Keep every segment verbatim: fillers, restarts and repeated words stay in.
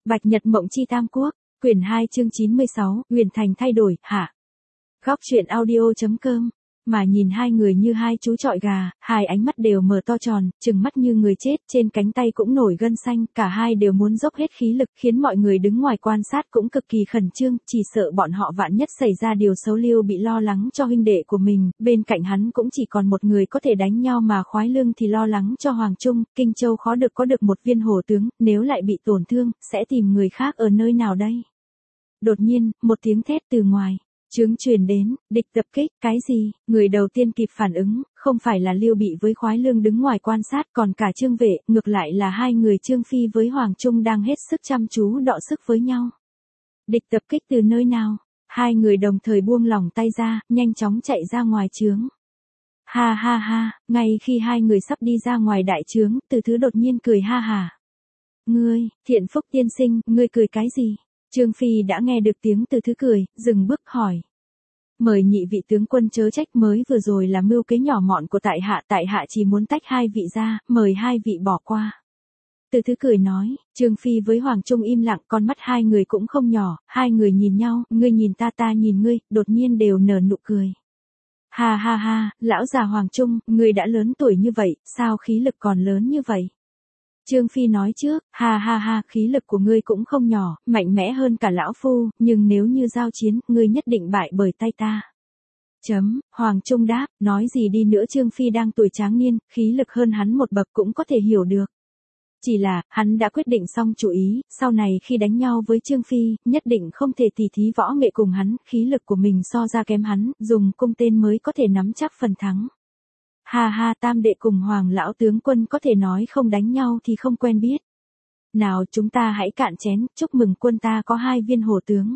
Bạch Nhật Mộng Chi Tam Quốc, quyển hai chương chín mươi sáu, Huyền Thành thay đổi, hạ. Góc truyện audio.com. Mà nhìn hai người như hai chú chọi gà, hai ánh mắt đều mở to tròn, trừng mắt như người chết, trên cánh tay cũng nổi gân xanh, cả hai đều muốn dốc hết khí lực, khiến mọi người đứng ngoài quan sát cũng cực kỳ khẩn trương, chỉ sợ bọn họ vạn nhất xảy ra điều xấu. Lưu Bị lo lắng cho huynh đệ của mình, bên cạnh hắn cũng chỉ còn một người có thể đánh nhau mà Khoái Lương thì lo lắng cho Hoàng Trung, Kinh Châu khó được có được một viên hổ tướng, nếu lại bị tổn thương, sẽ tìm người khác ở nơi nào đây? Đột nhiên, một tiếng thét từ ngoài trướng truyền đến, địch tập kích, cái gì? Người đầu tiên kịp phản ứng, không phải là Lưu Bị với Khoái Lương đứng ngoài quan sát, còn cả Trương Vệ, ngược lại là hai người Trương Phi với Hoàng Trung đang hết sức chăm chú đọ sức với nhau. Địch tập kích từ nơi nào? Hai người đồng thời buông lỏng tay ra, nhanh chóng chạy ra ngoài trướng. Ha ha ha, ngay khi hai người sắp đi ra ngoài đại trướng, Từ Thứ đột nhiên cười ha hả. Ngươi, Thiện Phúc tiên sinh, ngươi cười cái gì? Trương Phi đã nghe được tiếng Từ Thứ cười, dừng bước hỏi. Mời nhị vị tướng quân chớ trách, mới vừa rồi là mưu kế nhỏ mọn của tại hạ, tại hạ chỉ muốn tách hai vị ra, mời hai vị bỏ qua. Từ Thứ cười nói, Trương Phi với Hoàng Trung im lặng, con mắt hai người cũng không nhỏ, hai người nhìn nhau, ngươi nhìn ta ta nhìn ngươi, đột nhiên đều nở nụ cười. Ha ha ha, lão già Hoàng Trung, ngươi đã lớn tuổi như vậy, sao khí lực còn lớn như vậy? Trương Phi nói trước, ha ha ha, khí lực của ngươi cũng không nhỏ, mạnh mẽ hơn cả lão phu, nhưng nếu như giao chiến, ngươi nhất định bại bởi tay ta. Chấm, Hoàng Trung đáp, nói gì đi nữa Trương Phi đang tuổi tráng niên, khí lực hơn hắn một bậc cũng có thể hiểu được. Chỉ là, hắn đã quyết định xong chủ ý, sau này khi đánh nhau với Trương Phi, nhất định không thể tỉ thí võ nghệ cùng hắn, khí lực của mình so ra kém hắn, dùng cung tên mới có thể nắm chắc phần thắng. Ha ha, tam đệ cùng Hoàng lão tướng quân có thể nói không đánh nhau thì không quen biết. Nào chúng ta hãy cạn chén, chúc mừng quân ta có hai viên hổ tướng.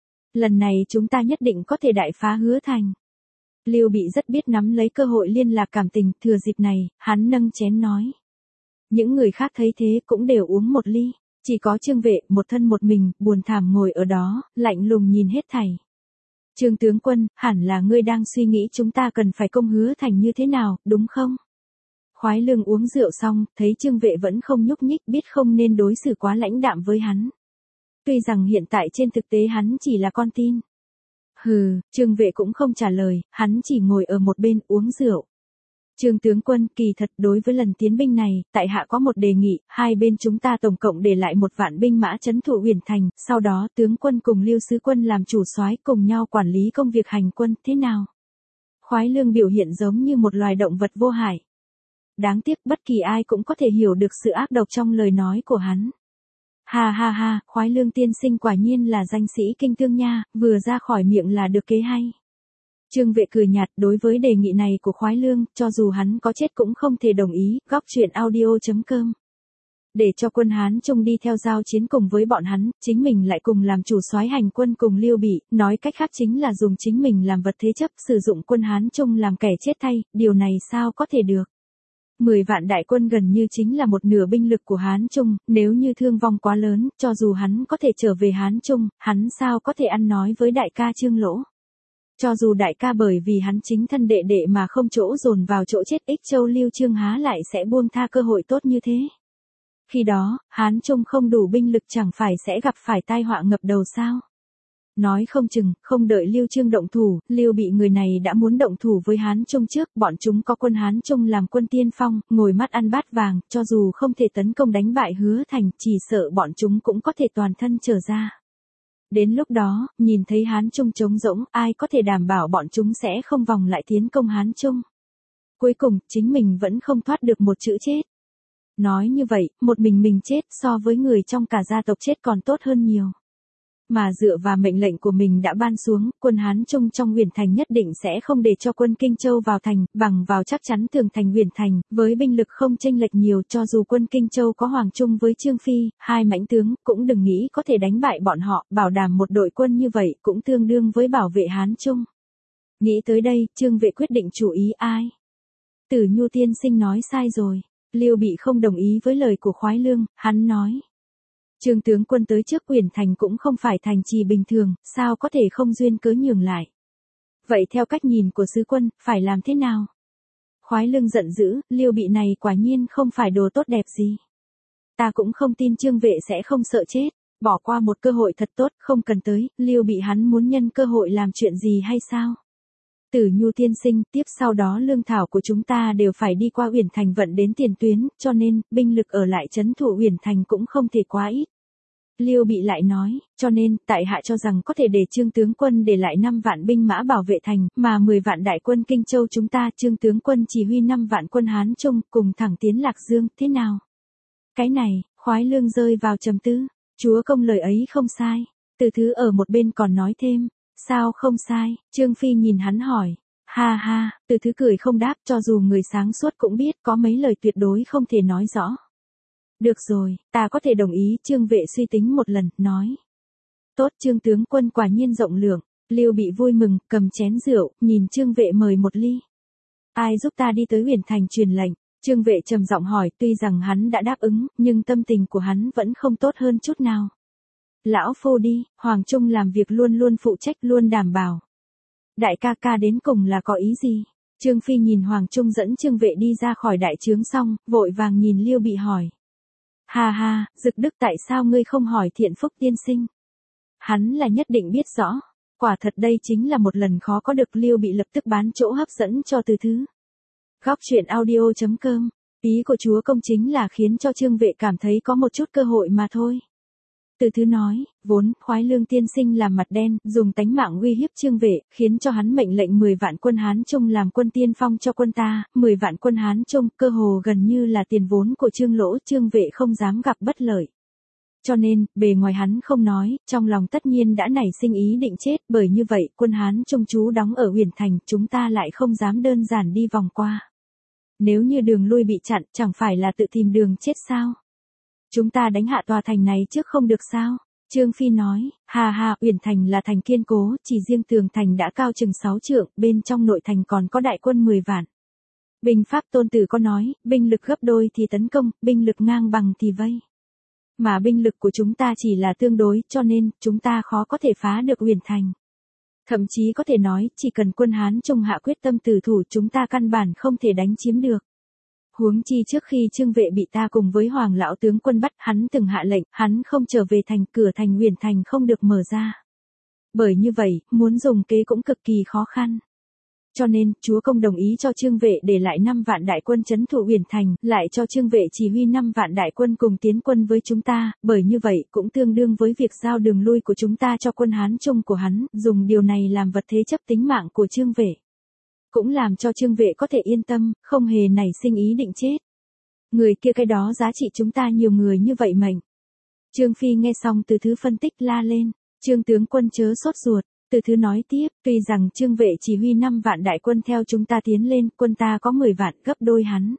Lần này chúng ta nhất định có thể đại phá Hứa Thành. Lưu Bị rất biết nắm lấy cơ hội liên lạc cảm tình, thừa dịp này, hắn nâng chén nói. Những người khác thấy thế cũng đều uống một ly, chỉ có Trương Vệ, một thân một mình, buồn thảm ngồi ở đó, lạnh lùng nhìn hết thảy. Trương tướng quân, hẳn là ngươi đang suy nghĩ chúng ta cần phải công Hứa Thành như thế nào, đúng không? Khoái Lương uống rượu xong, thấy Trương Vệ vẫn không nhúc nhích, biết không nên đối xử quá lãnh đạm với hắn. Tuy rằng hiện tại trên thực tế hắn chỉ là con tin. Hừ, Trương Vệ cũng không trả lời, hắn chỉ ngồi ở một bên uống rượu. Trương tướng quân, kỳ thật đối với lần tiến binh này, tại hạ có một đề nghị, hai bên chúng ta tổng cộng để lại một vạn binh mã trấn thủ Huyền Thành, sau đó tướng quân cùng Lưu sứ quân làm chủ soái cùng nhau quản lý công việc hành quân, thế nào? Khoái Lương biểu hiện giống như một loài động vật vô hại. Đáng tiếc bất kỳ ai cũng có thể hiểu được sự ác độc trong lời nói của hắn. Ha ha ha, Khoái Lương tiên sinh quả nhiên là danh sĩ kinh thương nha, vừa ra khỏi miệng là được kế hay. Trương Vệ cười nhạt, đối với đề nghị này của Khoái Lương, cho dù hắn có chết cũng không thể đồng ý, góc truyện audio.com. Để cho quân Hán Trung đi theo giao chiến cùng với bọn hắn, chính mình lại cùng làm chủ soái hành quân cùng Lưu Bị, nói cách khác chính là dùng chính mình làm vật thế chấp, sử dụng quân Hán Trung làm kẻ chết thay, điều này sao có thể được. Mười vạn đại quân gần như chính là một nửa binh lực của Hán Trung, nếu như thương vong quá lớn, cho dù hắn có thể trở về Hán Trung, hắn sao có thể ăn nói với đại ca Trương Lỗ. Cho dù đại ca bởi vì hắn chính thân đệ đệ mà không chỗ dồn vào chỗ chết, Ích Châu Lưu Trương há lại sẽ buông tha cơ hội tốt như thế. Khi đó, Hán Trung không đủ binh lực chẳng phải sẽ gặp phải tai họa ngập đầu sao? Nói không chừng, không đợi Lưu Trương động thủ, Lưu Bị người này đã muốn động thủ với Hán Trung trước, bọn chúng có quân Hán Trung làm quân tiên phong, ngồi mắt ăn bát vàng, cho dù không thể tấn công đánh bại Hứa Thành, chỉ sợ bọn chúng cũng có thể toàn thân trở ra. Đến lúc đó, nhìn thấy Hán Trung trống rỗng, ai có thể đảm bảo bọn chúng sẽ không vòng lại tiến công Hán Trung. Cuối cùng, chính mình vẫn không thoát được một chữ chết. Nói như vậy, một mình mình chết so với người trong cả gia tộc chết còn tốt hơn nhiều. Mà dựa vào mệnh lệnh của mình đã ban xuống, quân Hán Trung trong Huyền Thành nhất định sẽ không để cho quân Kinh Châu vào thành, bằng vào chắc chắn tường thành Huyền Thành, với binh lực không chênh lệch nhiều, cho dù quân Kinh Châu có Hoàng Trung với Trương Phi, hai mãnh tướng, cũng đừng nghĩ có thể đánh bại bọn họ, bảo đảm một đội quân như vậy, cũng tương đương với bảo vệ Hán Trung. Nghĩ tới đây, Trương Vệ quyết định chủ ý ai? Tử Nhu tiên sinh nói sai rồi. Lưu Bị không đồng ý với lời của Khoái Lương, hắn nói. Trương tướng quân tới trước Huyền Thành cũng không phải thành trì bình thường, sao có thể không duyên cớ nhường lại. Vậy theo cách nhìn của sứ quân, phải làm thế nào? Khoái Lương giận dữ, Lưu Bị này quả nhiên không phải đồ tốt đẹp gì. Ta cũng không tin Trương Vệ sẽ không sợ chết. Bỏ qua một cơ hội thật tốt, không cần tới, Lưu Bị hắn muốn nhân cơ hội làm chuyện gì hay sao? Tử Nhu tiên sinh, tiếp sau đó lương thảo của chúng ta đều phải đi qua Uyển Thành vận đến tiền tuyến, cho nên, binh lực ở lại trấn thủ Uyển Thành cũng không thể quá ít. Lưu Bị lại nói, cho nên, tại hạ cho rằng có thể để Trương tướng quân để lại năm vạn binh mã bảo vệ thành, mà mười vạn đại quân Kinh Châu chúng ta, Trương tướng quân chỉ huy năm vạn quân Hán Trung, cùng thẳng tiến Lạc Dương, thế nào? Cái này, Khoái Lương rơi vào trầm tư, chúa công lời ấy không sai. Từ Thứ ở một bên còn nói thêm, sao không sai? Trương Phi nhìn hắn hỏi, ha ha, Từ Thứ cười không đáp, cho dù người sáng suốt cũng biết có mấy lời tuyệt đối không thể nói rõ. Được rồi, ta có thể đồng ý. Trương Vệ suy tính một lần, nói. Tốt, Trương tướng quân quả nhiên rộng lượng. Lưu Bị vui mừng, cầm chén rượu, nhìn Trương Vệ mời một ly. Ai giúp ta đi tới Uyển Thành truyền lệnh? Trương Vệ trầm giọng hỏi, tuy rằng hắn đã đáp ứng, nhưng tâm tình của hắn vẫn không tốt hơn chút nào. Lão phu đi, Hoàng Trung làm việc luôn luôn phụ trách, luôn đảm bảo. Đại ca ca đến cùng là có ý gì? Trương Phi nhìn Hoàng Trung dẫn Trương Vệ đi ra khỏi đại trướng xong, vội vàng nhìn Lưu Bị hỏi. Ha ha, Dực Đức, tại sao ngươi không hỏi Thiện Phúc tiên sinh? Hắn là nhất định biết rõ. Quả thật đây chính là một lần khó có được. Lưu Bị lập tức bán chỗ hấp dẫn cho Từ Thứ. Góc truyện audio chấm com. Ý của chúa công chính là khiến cho Trương Vệ cảm thấy có một chút cơ hội mà thôi. Từ Thứ nói, vốn, Khoái Lương tiên sinh làm mặt đen, dùng tánh mạng uy hiếp Trương Vệ, khiến cho hắn mệnh lệnh mười vạn quân Hán Trung làm quân tiên phong cho quân ta, mười vạn quân Hán Trung, cơ hồ gần như là tiền vốn của Trương Lỗ, Trương Vệ không dám gặp bất lợi. Cho nên, bề ngoài hắn không nói, trong lòng tất nhiên đã nảy sinh ý định chết, bởi như vậy, quân Hán Trung trú đóng ở Uyển Thành, chúng ta lại không dám đơn giản đi vòng qua. Nếu như đường lui bị chặn, chẳng phải là tự tìm đường chết sao? Chúng ta đánh hạ tòa thành này trước không được sao? Trương Phi nói, ha ha, Uyển Thành là thành kiên cố, chỉ riêng tường thành đã cao chừng sáu trượng, bên trong nội thành còn có đại quân mười vạn. Binh pháp Tôn Tử có nói, binh lực gấp đôi thì tấn công, binh lực ngang bằng thì vây. Mà binh lực của chúng ta chỉ là tương đối, cho nên, chúng ta khó có thể phá được Uyển Thành. Thậm chí có thể nói, chỉ cần quân Hán Trung hạ quyết tâm tử thủ, chúng ta căn bản không thể đánh chiếm được. Huống chi trước khi Trương Vệ bị ta cùng với Hoàng lão tướng quân bắt, hắn từng hạ lệnh, hắn không trở về thành, cửa thành Uyển Thành không được mở ra. Bởi như vậy, muốn dùng kế cũng cực kỳ khó khăn. Cho nên, chúa công đồng ý cho Trương Vệ để lại năm vạn đại quân trấn thủ Uyển Thành, lại cho Trương Vệ chỉ huy năm vạn đại quân cùng tiến quân với chúng ta, bởi như vậy cũng tương đương với việc giao đường lui của chúng ta cho quân Hán Trung của hắn, dùng điều này làm vật thế chấp tính mạng của Trương Vệ. Cũng làm cho Trương Vệ có thể yên tâm, không hề nảy sinh ý định chết. Người kia cái đó giá trị chúng ta nhiều người như vậy mệnh. Trương Phi nghe xong Từ Thứ phân tích la lên, Trương tướng quân chớ sốt ruột. Từ Thứ nói tiếp, tuy rằng Trương Vệ chỉ huy năm vạn đại quân theo chúng ta tiến lên, quân ta có mười vạn, gấp đôi hắn.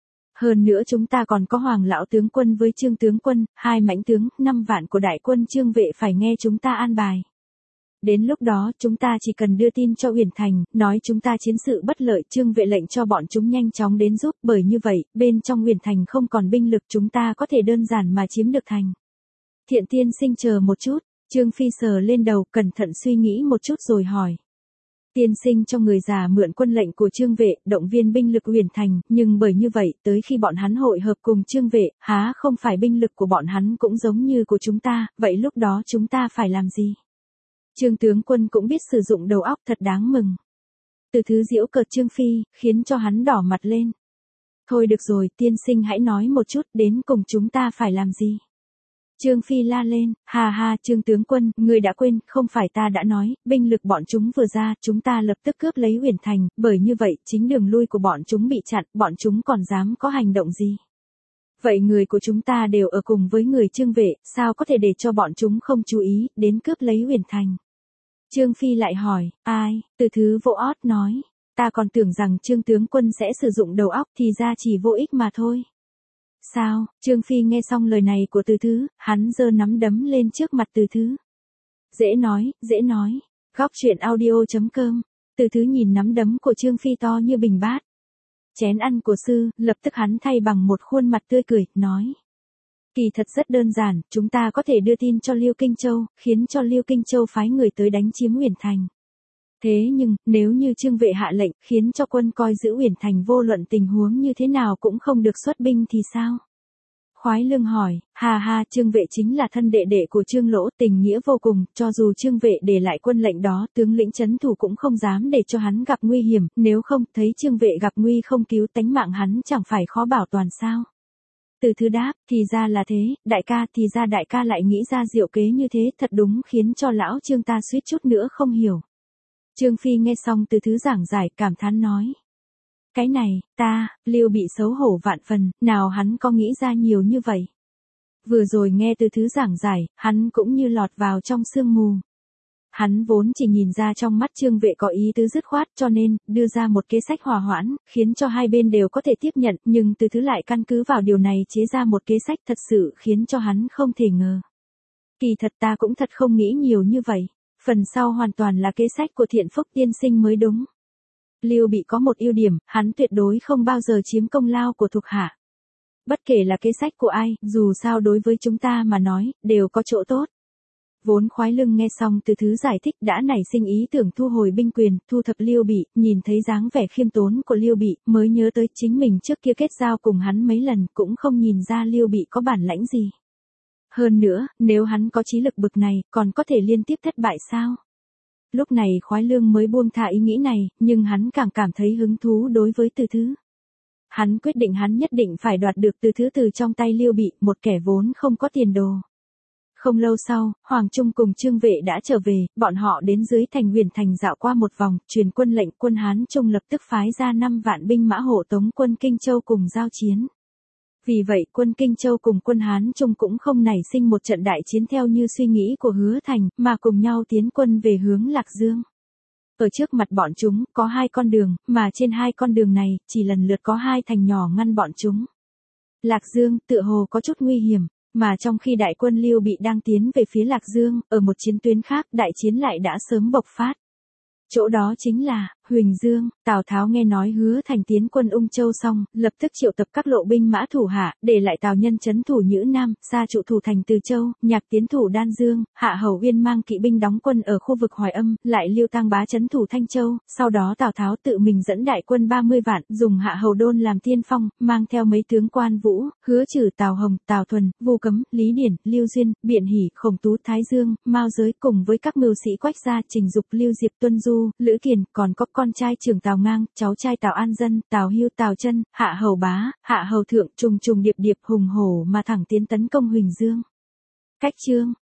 Hơn nữa chúng ta còn có Hoàng lão tướng quân với Trương tướng quân, hai mãnh tướng, năm vạn của đại quân Trương Vệ phải nghe chúng ta an bài. Đến lúc đó chúng ta chỉ cần đưa tin cho Uyển Thành, nói chúng ta chiến sự bất lợi, Trương Vệ lệnh cho bọn chúng nhanh chóng đến giúp, bởi như vậy, bên trong Uyển Thành không còn binh lực, chúng ta có thể đơn giản mà chiếm được thành. Thiện tiên sinh chờ một chút. Trương Phi sờ lên đầu, cẩn thận suy nghĩ một chút rồi hỏi. Tiên sinh cho người già mượn quân lệnh của Trương Vệ, động viên binh lực Uyển Thành, nhưng bởi như vậy, tới khi bọn hắn hội hợp cùng Trương Vệ, há không phải binh lực của bọn hắn cũng giống như của chúng ta, vậy lúc đó chúng ta phải làm gì? Trương tướng quân cũng biết sử dụng đầu óc, thật đáng mừng. Từ Thứ giễu cợt Trương Phi, khiến cho hắn đỏ mặt lên. Thôi được rồi, tiên sinh hãy nói một chút, đến cùng chúng ta phải làm gì? Trương Phi la lên, ha ha, Trương tướng quân, ngươi đã quên, không phải ta đã nói, binh lực bọn chúng vừa ra, chúng ta lập tức cướp lấy Uyển Thành, bởi như vậy, chính đường lui của bọn chúng bị chặn, bọn chúng còn dám có hành động gì? Vậy người của chúng ta đều ở cùng với người Trương Vệ, sao có thể để cho bọn chúng không chú ý, đến cướp lấy Uyển Thành? Trương Phi lại hỏi, ai? Từ Thứ vỗ ót nói, ta còn tưởng rằng Trương tướng quân sẽ sử dụng đầu óc, thì ra chỉ vô ích mà thôi. Sao? Trương Phi nghe xong lời này của Từ Thứ, hắn giơ nắm đấm lên trước mặt Từ Thứ. Dễ nói, dễ nói. Góc truyện audio chấm com. Từ Thứ nhìn nắm đấm của Trương Phi to như bình bát. Chén ăn của sư, lập tức hắn thay bằng một khuôn mặt tươi cười, nói. Kỳ thật rất đơn giản, chúng ta có thể đưa tin cho Liêu Kinh Châu, khiến cho Liêu Kinh Châu phái người tới đánh chiếm Uyển Thành. Thế nhưng, nếu như Trương Vệ hạ lệnh, khiến cho quân coi giữ Uyển Thành vô luận tình huống như thế nào cũng không được xuất binh thì sao? Khoái Lương hỏi, ha ha, Trương Vệ chính là thân đệ đệ của Trương Lỗ, tình nghĩa vô cùng, cho dù Trương Vệ để lại quân lệnh đó, tướng lĩnh trấn thủ cũng không dám để cho hắn gặp nguy hiểm, nếu không, thấy Trương Vệ gặp nguy không cứu tánh mạng hắn chẳng phải khó bảo toàn sao. Từ Thứ đáp, thì ra là thế, đại ca, thì ra đại ca lại nghĩ ra diệu kế như thế, thật đúng khiến cho lão Trương ta suýt chút nữa không hiểu. Trương Phi nghe xong Từ Thứ giảng giải, cảm thán nói. Cái này, ta, Lưu Bị xấu hổ vạn phần, nào hắn có nghĩ ra nhiều như vậy. Vừa rồi nghe Từ Thứ giảng giải, hắn cũng như lọt vào trong sương mù. Hắn vốn chỉ nhìn ra trong mắt Trương Vệ có ý tứ dứt khoát cho nên, đưa ra một kế sách hòa hoãn, khiến cho hai bên đều có thể tiếp nhận, nhưng Từ Thứ lại căn cứ vào điều này chế ra một kế sách thật sự khiến cho hắn không thể ngờ. Kỳ thật ta cũng thật không nghĩ nhiều như vậy, phần sau hoàn toàn là kế sách của Thiện Phúc tiên sinh mới đúng. Lưu Bị có một ưu điểm, hắn tuyệt đối không bao giờ chiếm công lao của thuộc hạ. Bất kể là kế sách của ai, dù sao đối với chúng ta mà nói, đều có chỗ tốt. Vốn Khoái Lương nghe xong Từ Thứ giải thích đã nảy sinh ý tưởng thu hồi binh quyền, thu thập Lưu Bị, nhìn thấy dáng vẻ khiêm tốn của Lưu Bị, mới nhớ tới chính mình trước kia kết giao cùng hắn mấy lần, cũng không nhìn ra Lưu Bị có bản lãnh gì. Hơn nữa, nếu hắn có trí lực bực này, còn có thể liên tiếp thất bại sao? Lúc này Khoái Lương mới buông tha ý nghĩ này, nhưng hắn càng cảm thấy hứng thú đối với Từ Thứ. Hắn quyết định hắn nhất định phải đoạt được Từ Thứ từ trong tay Lưu Bị, một kẻ vốn không có tiền đồ. Không lâu sau, Hoàng Trung cùng Trương Vệ đã trở về, bọn họ đến dưới thành Huyền Thành dạo qua một vòng, truyền quân lệnh, quân Hán Trung lập tức phái ra năm vạn binh mã hộ tống quân Kinh Châu cùng giao chiến. Vì vậy quân Kinh Châu cùng quân Hán Trung cũng không nảy sinh một trận đại chiến theo như suy nghĩ của Hứa Thành, mà cùng nhau tiến quân về hướng Lạc Dương. Ở trước mặt bọn chúng, có hai con đường, mà trên hai con đường này, chỉ lần lượt có hai thành nhỏ ngăn bọn chúng. Lạc Dương, tựa hồ có chút nguy hiểm, mà trong khi đại quân Lưu Bị đang tiến về phía Lạc Dương, ở một chiến tuyến khác, đại chiến lại đã sớm bộc phát. Chỗ đó chính là Huỳnh Dương. Tào Tháo nghe nói Hứa Thành tiến quân Ung Châu xong, lập tức triệu tập các lộ binh mã thủ hạ, để lại Tào Nhân trấn thủ Nhữ Nam, Sa trụ thủ thành Từ Châu, Nhạc tiến thủ Đan Dương, Hạ Hầu Uyên mang kỵ binh đóng quân ở khu vực Hoài Âm, lại Lưu Tang Bá trấn thủ Thanh Châu. Sau đó Tào Tháo tự mình dẫn đại quân ba mươi vạn, dùng Hạ Hầu Đôn làm tiên phong, mang theo mấy tướng Quan Vũ, Hứa Trừ, Tào Hồng, Tào Thuần, Vu Cấm, Lý Điển, Lưu Duyên, Biện Hỷ, Khổng Tú, Thái Dương, Mao Giới cùng với các mưu sĩ Quách gia, Trình Dục, Lưu Diệp, Tuân Du, Lữ Kiền, còn có con trai trưởng Tào Ngang, cháu trai Tào An Dân, Tào Hưu, Tào Chân, Hạ Hầu Bá, Hạ Hầu Thượng, trùng trùng điệp điệp hùng hổ mà thẳng tiến tấn công Huỳnh Dương. Cách chương